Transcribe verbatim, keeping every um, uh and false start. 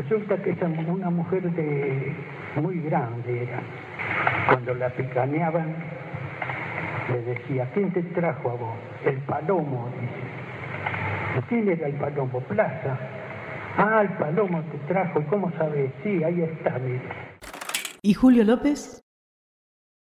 Resulta que esa una mujer de muy grande era. Cuando la picaneaban, le decía, ¿quién te trajo a vos? El Palomo, dice. ¿Quién era el Palomo? Plaza. Ah, el Palomo te trajo. ¿Cómo sabes? Sí, ahí está, mire. ¿Y Julio López?